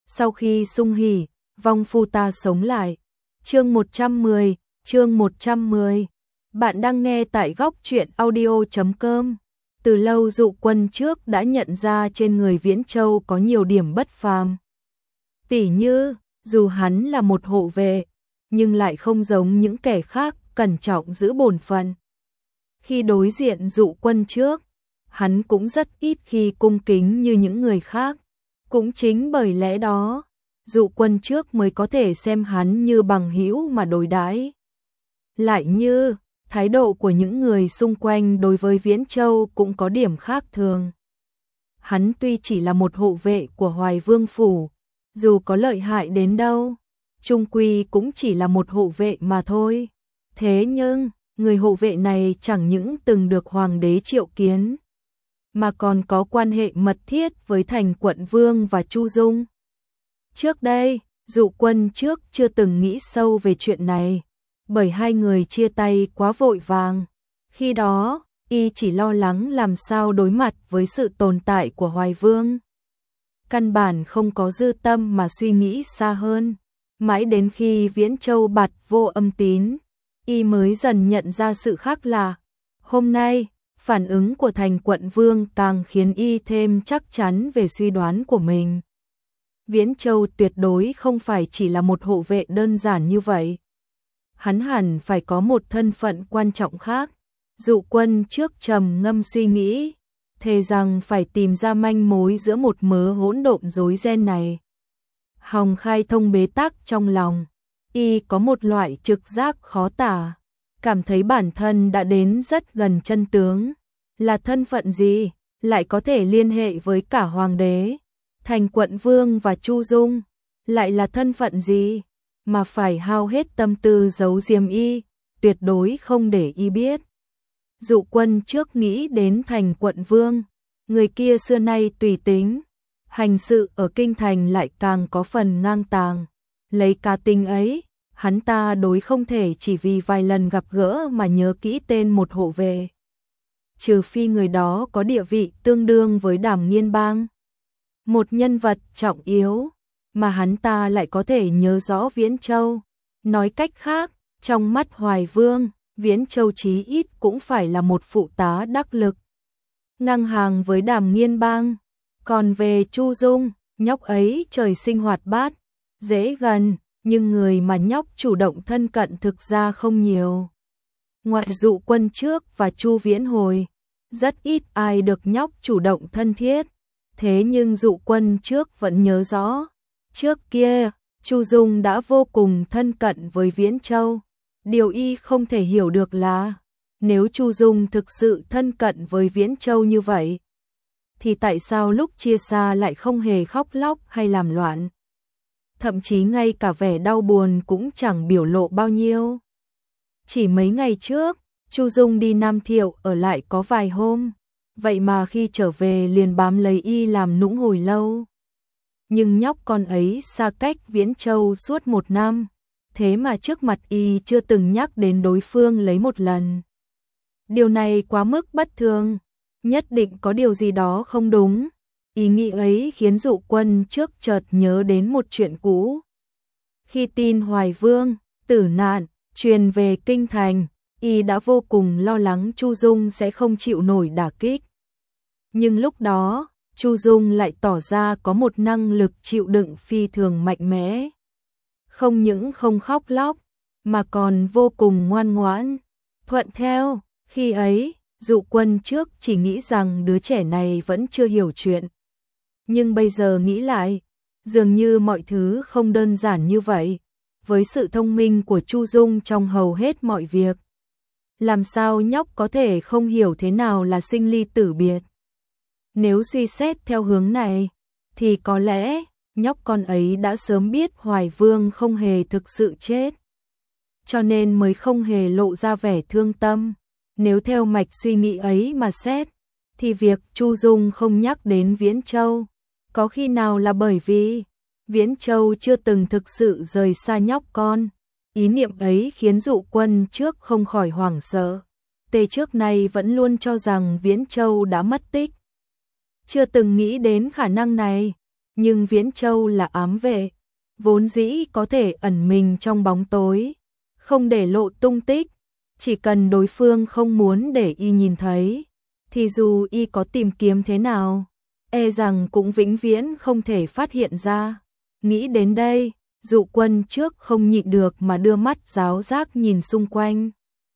Sau khi sung hỉ, vong phu ta sống lại. Chương 110. Bạn đang nghe tại góc truyện audio.com. Từ lâu Dụ Quân trước đã nhận ra trên người Viễn Châu có nhiều điểm bất phàm. Tỉ như, dù hắn là một hộ vệ, nhưng lại không giống những kẻ khác cẩn trọng giữ bổn phận. Khi đối diện Dụ Quân trước, hắn cũng rất ít khi cung kính như những người khác. Cũng chính bởi lẽ đó, Dụ Quân trước mới có thể xem hắn như bằng hữu mà đối đãi. Lại như, thái độ của những người xung quanh đối với Viễn Châu cũng có điểm khác thường. Hắn tuy chỉ là một hộ vệ của Hoài Vương Phủ, dù có lợi hại đến đâu, chung quy cũng chỉ là một hộ vệ mà thôi. Thế nhưng, người hộ vệ này chẳng những từng được Hoàng đế triệu kiến, mà còn có quan hệ mật thiết với Thành Quận Vương và Chu Dung. Trước đây, Dụ Quân trước chưa từng nghĩ sâu về chuyện này, bởi hai người chia tay quá vội vàng. Khi đó, y chỉ lo lắng làm sao đối mặt với sự tồn tại của Hoài Vương. Căn bản không có dư tâm mà suy nghĩ xa hơn. Mãi đến khi Viễn Châu bạt vô âm tín, y mới dần nhận ra sự khác lạ. Hôm nay, phản ứng của Thành Quận Vương càng khiến y thêm chắc chắn về suy đoán của mình. Viễn Châu tuyệt đối không phải chỉ là một hộ vệ đơn giản như vậy. Hắn hẳn phải có một thân phận quan trọng khác. Dụ Quân trước trầm ngâm suy nghĩ, thề rằng phải tìm ra manh mối giữa một mớ hỗn độn rối ren này. Hồng khai thông bế tắc trong lòng, y có một loại trực giác khó tả, cảm thấy bản thân đã đến rất gần chân tướng. Là thân phận gì, lại có thể liên hệ với cả Hoàng đế, Thành Quận Vương và Chu Dung? Lại là thân phận gì, mà phải hao hết tâm tư giấu giếm y, tuyệt đối không để y biết. Dụ Quân trước nghĩ đến Thành Quận Vương, người kia xưa nay tùy tính, hành sự ở kinh thành lại càng có phần ngang tàng. Lấy cá tính ấy, hắn ta đối không thể chỉ vì vài lần gặp gỡ mà nhớ kỹ tên một hộ vệ. Trừ phi người đó có địa vị tương đương với Đàm Nghiên Bang, một nhân vật trọng yếu, mà hắn ta lại có thể nhớ rõ Viễn Châu. Nói cách khác, trong mắt Hoài Vương, Viễn Châu chí ít cũng phải là một phụ tá đắc lực, ngang hàng với Đàm Nghiên Bang. Còn về Chu Dung, nhóc ấy trời sinh hoạt bát, dễ gần, nhưng người mà nhóc chủ động thân cận thực ra không nhiều. Ngoại Dụ Quân trước và Chu Viễn Hồi, rất ít ai được nhóc chủ động thân thiết. Thế nhưng Dụ Quân trước vẫn nhớ rõ, trước kia, Chu Dung đã vô cùng thân cận với Viễn Châu. Điều y không thể hiểu được là, nếu Chu Dung thực sự thân cận với Viễn Châu như vậy, thì tại sao lúc chia xa lại không hề khóc lóc hay làm loạn? Thậm chí ngay cả vẻ đau buồn cũng chẳng biểu lộ bao nhiêu. Chỉ mấy ngày trước, Chu Dung đi Nam Thiệu ở lại có vài hôm, vậy mà khi trở về liền bám lấy y làm nũng hồi lâu. Nhưng nhóc con ấy xa cách Viễn Châu suốt 1 năm, thế mà trước mặt y chưa từng nhắc đến đối phương lấy một lần. Điều này quá mức bất thường, nhất định có điều gì đó không đúng. Ý nghĩ ấy khiến Dụ Quân trước chợt nhớ đến một chuyện cũ. Khi tin Hoài Vương tử nạn truyền về kinh thành, y đã vô cùng lo lắng Chu Dung sẽ không chịu nổi đả kích. Nhưng lúc đó, Chu Dung lại tỏ ra có một năng lực chịu đựng phi thường mạnh mẽ. Không những không khóc lóc, mà còn vô cùng ngoan ngoãn, thuận theo. Khi ấy, Dụ Quân trước chỉ nghĩ rằng đứa trẻ này vẫn chưa hiểu chuyện. Nhưng bây giờ nghĩ lại, dường như mọi thứ không đơn giản như vậy. Với sự thông minh của Chu Dung trong hầu hết mọi việc, làm sao nhóc có thể không hiểu thế nào là sinh ly tử biệt? Nếu suy xét theo hướng này, thì có lẽ nhóc con ấy đã sớm biết Hoài Vương không hề thực sự chết, cho nên mới không hề lộ ra vẻ thương tâm. Nếu theo mạch suy nghĩ ấy mà xét, thì việc Chu Dung không nhắc đến Viễn Châu, có khi nào là bởi vì Viễn Châu chưa từng thực sự rời xa nhóc con? Ý niệm ấy khiến Dụ Quân trước không khỏi hoảng sợ. Tề trước nay vẫn luôn cho rằng Viễn Châu đã mất tích, chưa từng nghĩ đến khả năng này. nhưng Viễn Châu là ám vệ, vốn dĩ có thể ẩn mình trong bóng tối, không để lộ tung tích, chỉ cần đối phương không muốn để y nhìn thấy, thì dù y có tìm kiếm thế nào, e rằng cũng vĩnh viễn không thể phát hiện ra. Nghĩ đến đây, Dụ Quân trước không nhịn được mà đưa mắt giáo giác nhìn xung quanh.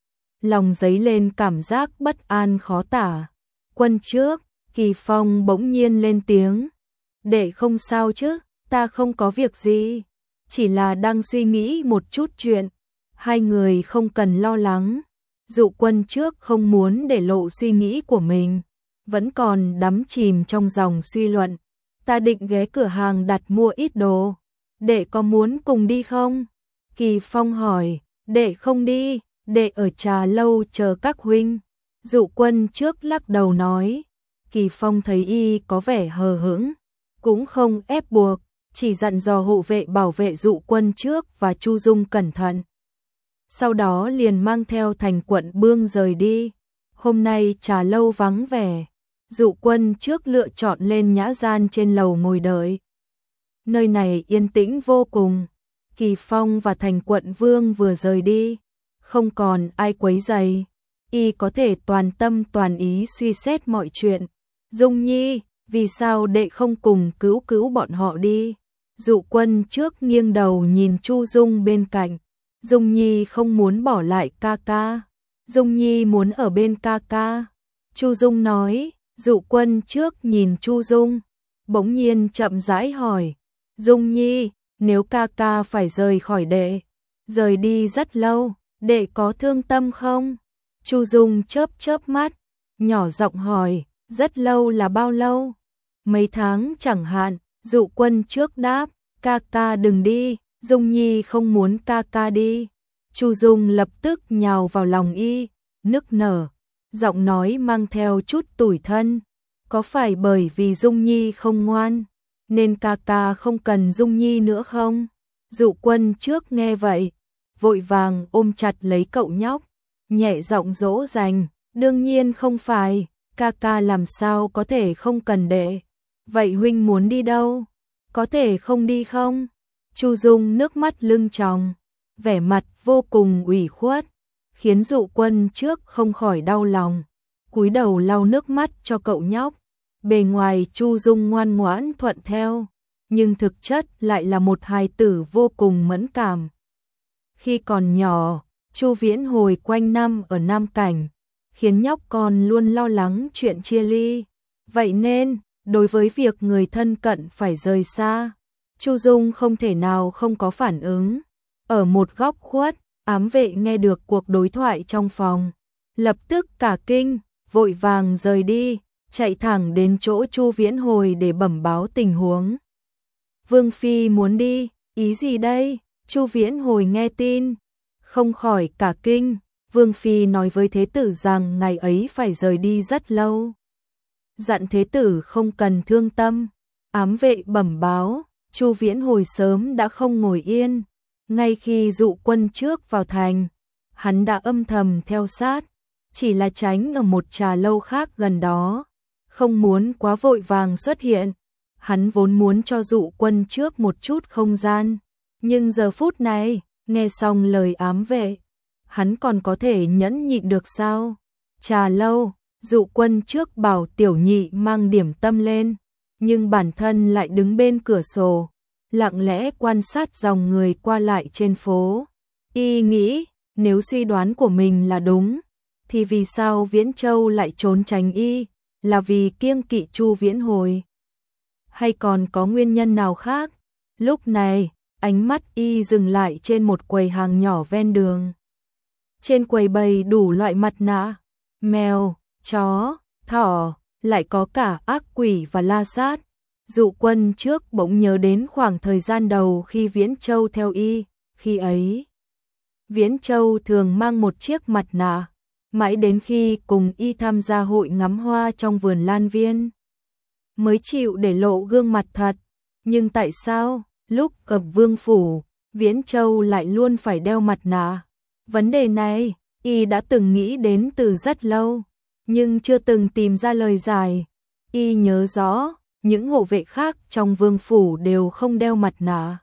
Lòng dấy lên cảm giác bất an khó tả. Quân trước, Kỳ Phong bỗng nhiên lên tiếng. Đệ không sao chứ, ta không có việc gì, chỉ là đang suy nghĩ một chút chuyện. Hai người không cần lo lắng. Dụ Quân trước không muốn để lộ suy nghĩ của mình, vẫn còn đắm chìm trong dòng suy luận. Ta định ghé cửa hàng đặt mua ít đồ, đệ có muốn cùng đi không? Kỳ Phong hỏi. Đệ không đi, đệ ở trà lâu chờ các huynh. Dụ Quân trước lắc đầu nói. Kỳ Phong thấy y có vẻ hờ hững, cũng không ép buộc, chỉ dặn dò hộ vệ bảo vệ Dụ Quân trước và Chu Dung cẩn thận. Sau đó liền mang theo Thành Quận Bương rời đi. Hôm nay trà lâu vắng vẻ, Dụ Quân trước lựa chọn lên nhã gian trên lầu ngồi đợi. Nơi này yên tĩnh vô cùng. Kỳ Phong và Thành Quận Vương vừa rời đi, không còn ai quấy rầy, y có thể toàn tâm toàn ý suy xét mọi chuyện. Dung Nhi, vì sao đệ không cùng cứu bọn họ đi? Dụ Quân trước nghiêng đầu nhìn Chu Dung bên cạnh. Dung Nhi không muốn bỏ lại ca ca. Dung Nhi muốn ở bên ca ca. Chu Dung nói. Dụ Quân trước nhìn Chu Dung, bỗng nhiên chậm rãi hỏi. Dung Nhi, nếu ca ca phải rời khỏi đệ, rời đi rất lâu, đệ có thương tâm không? Chu Dung chớp chớp mắt, nhỏ giọng hỏi. Rất lâu là bao lâu? Mấy tháng chẳng hạn. Dụ Quân trước đáp. Ca ca đừng đi, Dung Nhi không muốn ca ca đi. Chu Dung lập tức nhào vào lòng y, nức nở, giọng nói mang theo chút tủi thân. Có phải bởi vì Dung Nhi không ngoan, nên ca ca không cần Dung Nhi nữa không? Dụ Quân trước nghe vậy, vội vàng ôm chặt lấy cậu nhóc, nhẹ giọng dỗ dành. Đương nhiên không phải, ca ca làm sao có thể không cần đệ. Vậy huynh muốn đi đâu? Có thể không đi không? Chu Dung nước mắt lưng tròng, vẻ mặt vô cùng ủy khuất, khiến Dụ Quân trước không khỏi đau lòng, cúi đầu lau nước mắt cho cậu nhóc. Bề ngoài Chu Dung ngoan ngoãn thuận theo, nhưng thực chất lại là một hài tử vô cùng mẫn cảm. Khi còn nhỏ, Chu Viễn Hồi quanh năm ở Nam Cảnh, khiến nhóc con luôn lo lắng chuyện chia ly. Vậy nên, đối với việc người thân cận phải rời xa, Chu Dung không thể nào không có phản ứng. Ở một góc khuất, ám vệ nghe được cuộc đối thoại trong phòng, lập tức cả kinh, vội vàng rời đi, chạy thẳng đến chỗ Chu Viễn Hồi để bẩm báo tình huống. Vương phi muốn đi, ý gì đây? Chu Viễn Hồi nghe tin, không khỏi cả kinh. Vương phi nói với thế tử rằng ngày ấy phải rời đi rất lâu, dặn thế tử không cần thương tâm. Ám vệ bẩm báo, Chu Viễn Hồi sớm đã không ngồi yên. Ngay khi Dụ Quân trước vào thành, hắn đã âm thầm theo sát, chỉ là tránh ở một trà lâu khác gần đó, không muốn quá vội vàng xuất hiện. Hắn vốn muốn cho Dụ Quân trước một chút không gian, nhưng giờ phút này, nghe xong lời ám vệ, hắn còn có thể nhẫn nhịn được sao? Trà lâu, Dụ Quân trước bảo tiểu nhị mang điểm tâm lên, nhưng bản thân lại đứng bên cửa sổ, lặng lẽ quan sát dòng người qua lại trên phố. Y nghĩ, nếu suy đoán của mình là đúng, thì vì sao Viễn Châu lại trốn tránh y? Là vì kiêng kỵ Chu Viễn Hồi, hay còn có nguyên nhân nào khác? Lúc này, ánh mắt y dừng lại trên một quầy hàng nhỏ ven đường. Trên quầy bày đủ loại mặt nạ, mèo, chó, thỏ, lại có cả ác quỷ và la sát. Dụ Quân trước bỗng nhớ đến khoảng thời gian đầu khi Viễn Châu theo y, khi ấy Viễn Châu thường mang một chiếc mặt nạ, mãi đến khi cùng y tham gia hội ngắm hoa trong vườn lan viên, mới chịu để lộ gương mặt thật. Nhưng tại sao, lúc ở vương phủ, Viễn Châu lại luôn phải đeo mặt nạ? Vấn đề này, y đã từng nghĩ đến từ rất lâu, nhưng chưa từng tìm ra lời giải. Y nhớ rõ, những hộ vệ khác trong vương phủ đều không đeo mặt nạ.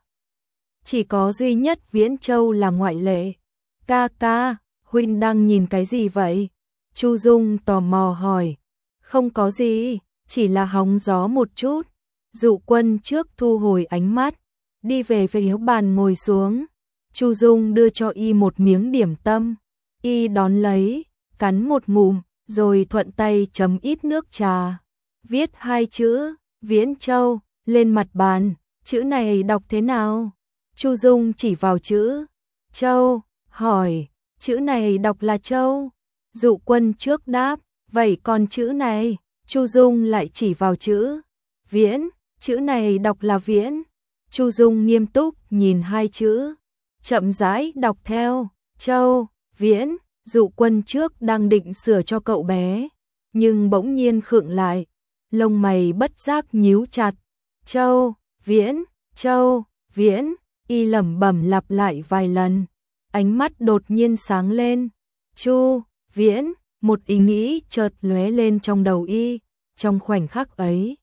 Chỉ có duy nhất Viễn Châu là ngoại lệ. Ca ca, huynh đang nhìn cái gì vậy? Chu Dung tò mò hỏi. Không có gì, chỉ là hóng gió một chút. Dụ Quân trước thu hồi ánh mắt, đi về phía bàn ngồi xuống. Chu Dung đưa cho y một miếng điểm tâm. Y đón lấy, cắn một ngụm, rồi thuận tay chấm ít nước trà. Viết 2 chữ, Viễn Châu, lên mặt bàn. Chữ này đọc thế nào? Chu Dung chỉ vào chữ Châu, hỏi, chữ này đọc là Châu. Dụ Quân trước đáp, vậy còn chữ này? Chu Dung lại chỉ vào chữ Viễn, chữ này đọc là Viễn. Chu Dung nghiêm túc nhìn 2 chữ, chậm rãi đọc theo, Châu, Viễn. Dụ Quân trước đang định sửa cho cậu bé, nhưng bỗng nhiên khựng lại, lông mày bất giác nhíu chặt. Châu, Viễn, Châu, Viễn. Y lẩm bẩm lặp lại vài lần, ánh mắt đột nhiên sáng lên. Chu, Viễn, một ý nghĩ chợt lóe lên trong đầu y. Trong khoảnh khắc ấy,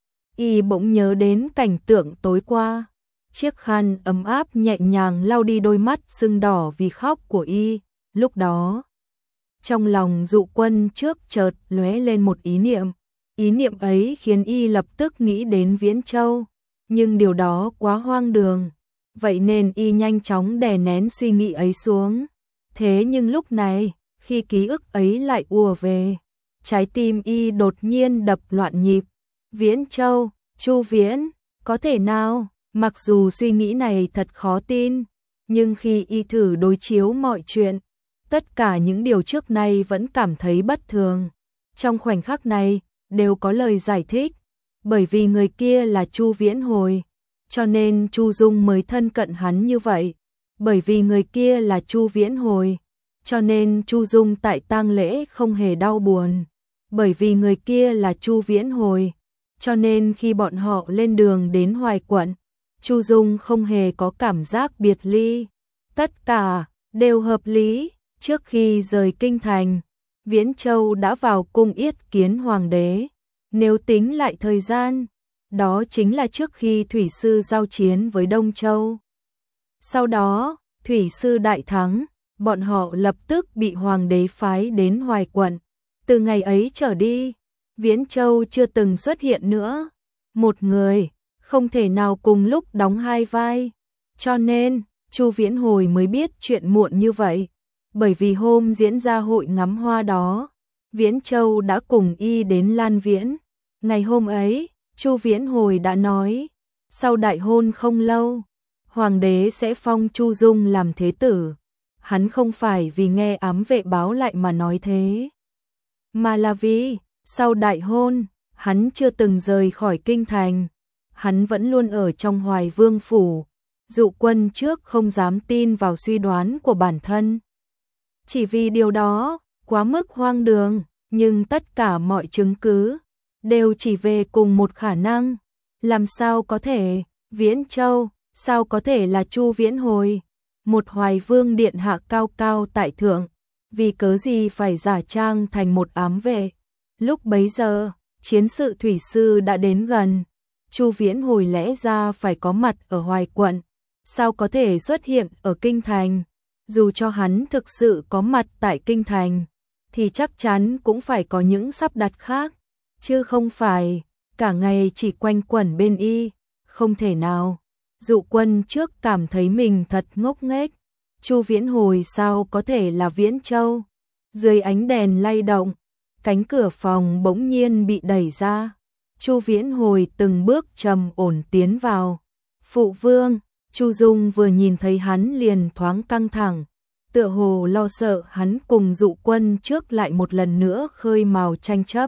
y bỗng nhớ đến cảnh tượng tối qua. Chiếc khăn ấm áp nhẹ nhàng lau đi đôi mắt sưng đỏ vì khóc của y. Lúc đó, trong lòng Dụ Quân trước chợt lóe lên một ý niệm. Ý niệm ấy khiến y lập tức nghĩ đến Viễn Châu, nhưng điều đó quá hoang đường. Vậy nên y nhanh chóng đè nén suy nghĩ ấy xuống. Thế nhưng lúc này, khi ký ức ấy lại ùa về, trái tim y đột nhiên đập loạn nhịp. Viễn Châu, Chu Viễn, có thể nào? Mặc dù suy nghĩ này thật khó tin, nhưng khi y thử đối chiếu mọi chuyện, tất cả những điều trước nay vẫn cảm thấy bất thường. Trong khoảnh khắc này, đều có lời giải thích. Bởi vì người kia là Chu Viễn Hồi, cho nên Chu Dung mới thân cận hắn như vậy. Bởi vì người kia là Chu Viễn Hồi, cho nên Chu Dung tại tang lễ không hề đau buồn. Bởi vì người kia là Chu Viễn Hồi, cho nên khi bọn họ lên đường đến Hoài Quận, Chu Dung không hề có cảm giác biệt ly. Tất cả đều hợp lý. Trước khi rời kinh thành, Viễn Châu đã vào cung yết kiến hoàng đế. Nếu tính lại thời gian, đó chính là trước khi Thủy Sư giao chiến với Đông Châu. Sau đó, Thủy Sư đại thắng, bọn họ lập tức bị hoàng đế phái đến Hoài Quận. Từ ngày ấy trở đi, Viễn Châu chưa từng xuất hiện nữa. Một người không thể nào cùng lúc đóng 2 vai. Cho nên, Chu Viễn Hồi mới biết chuyện muộn như vậy. Bởi vì hôm diễn ra hội ngắm hoa đó, Viễn Châu đã cùng y đến Lan Viễn. Ngày hôm ấy, Chu Viễn Hồi đã nói, sau đại hôn không lâu, hoàng đế sẽ phong Chu Dung làm thế tử. Hắn không phải vì nghe ám vệ báo lại mà nói thế, mà là vì, sau đại hôn, hắn chưa từng rời khỏi kinh thành. Hắn vẫn luôn ở trong Hoài Vương phủ. Dụ Quân trước không dám tin vào suy đoán của bản thân. Chỉ vì điều đó quá mức hoang đường, nhưng tất cả mọi chứng cứ đều chỉ về cùng một khả năng. Làm sao có thể, Viễn Châu, sao có thể là Chu Viễn Hồi, một Hoài Vương điện hạ cao cao tại thượng, vì cớ gì phải giả trang thành một ám vệ. Lúc bấy giờ, chiến sự Thủy Sư đã đến gần, Chu Viễn Hồi lẽ ra phải có mặt ở Hoài Quận, sao có thể xuất hiện ở kinh thành? Dù cho hắn thực sự có mặt tại kinh thành, thì chắc chắn cũng phải có những sắp đặt khác, chứ không phải cả ngày chỉ quanh quẩn bên y. Không thể nào. Dụ Quân trước cảm thấy mình thật ngốc nghếch. Chu Viễn Hồi sao có thể là Viễn Châu? Dưới ánh đèn lay động, cánh cửa phòng bỗng nhiên bị đẩy ra. Chu Viễn Hồi từng bước trầm ổn tiến vào. Phụ vương. Chu Dung vừa nhìn thấy hắn liền thoáng căng thẳng, tựa hồ lo sợ hắn cùng Dụ Quân trước lại một lần nữa khơi mào tranh chấp.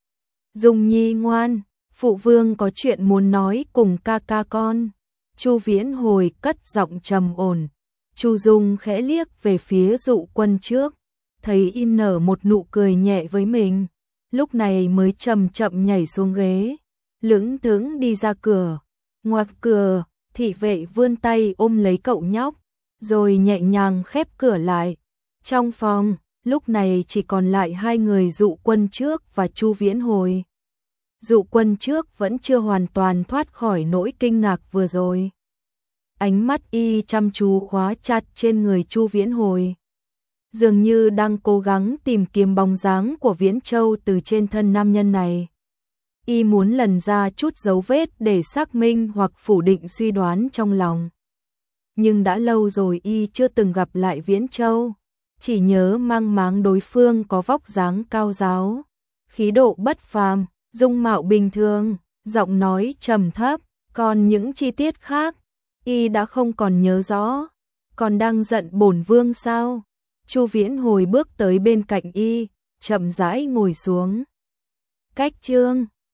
Dung nhi ngoan, phụ vương có chuyện muốn nói cùng ca ca con. Chu Viễn Hồi cất giọng trầm ổn. Chu Dung khẽ liếc về phía Dụ Quân trước, thấy y nở một nụ cười nhẹ với mình, lúc này mới chậm chậm nhảy xuống ghế, lững thững đi ra cửa. Ngoặt cửa, thị vệ vươn tay ôm lấy cậu nhóc, rồi nhẹ nhàng khép cửa lại. Trong phòng, lúc này chỉ còn lại 2 người, Dụ Quân trước và Chu Viễn Hồi. Dụ Quân trước vẫn chưa hoàn toàn thoát khỏi nỗi kinh ngạc vừa rồi. Ánh mắt y chăm chú khóa chặt trên người Chu Viễn Hồi, dường như đang cố gắng tìm kiếm bóng dáng của Viễn Châu từ trên thân nam nhân này. Y muốn lần ra chút dấu vết để xác minh hoặc phủ định suy đoán trong lòng. Nhưng đã lâu rồi y chưa từng gặp lại Viễn Châu, chỉ nhớ mang máng đối phương có vóc dáng cao ráo, khí độ bất phàm, dung mạo bình thường, giọng nói trầm thấp, còn những chi tiết khác y đã không còn nhớ rõ. Còn đang giận bổn vương sao? Chu Viễn Hồi bước tới bên cạnh y, chậm rãi ngồi xuống. Cách chương